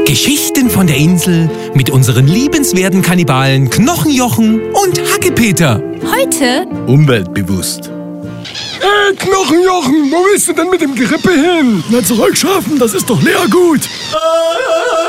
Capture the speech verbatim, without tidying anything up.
Geschichten von der Insel mit unseren liebenswerten Kannibalen Knochenjochen und Hackepeter. Heute umweltbewusst. Hey, Knochenjochen, wo willst du denn mit dem Gerippe hin? Na, zurückschaffen, das ist doch Leergut. Ah!